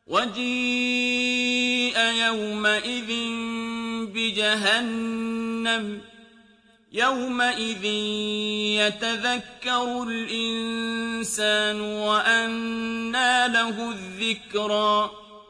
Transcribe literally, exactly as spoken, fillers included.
وَجِيءَ يَوْمَئِذٍ بِجَهَنَّمَ يَوْمَئِذٍ يَتَذَكَّرُ الْإِنسَانُ وَأَنَّىٰ لَهُ الذِّكْرَىٰ